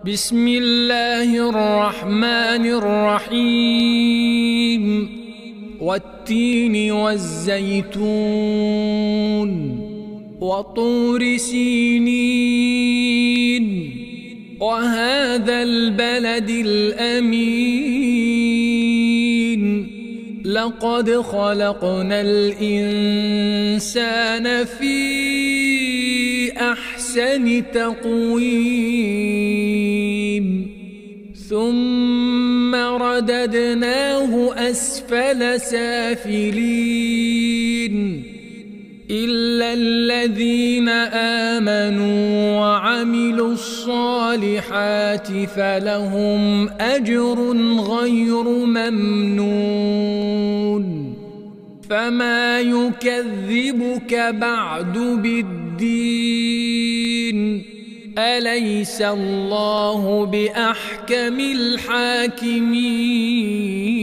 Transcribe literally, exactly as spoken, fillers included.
بسم الله الرحمن الرحيم والتين والزيتون وطور سينين وهذا البلد الأمين لقد خلقنا الإنسان في أحسن تقويم ثم رددناه أسفل سافلين إلا الذين آمنوا وعملوا الصالحات فلهم أجر غير ممنون فما يكذبك بعد بالدين أليس الله بأحكم الحاكمين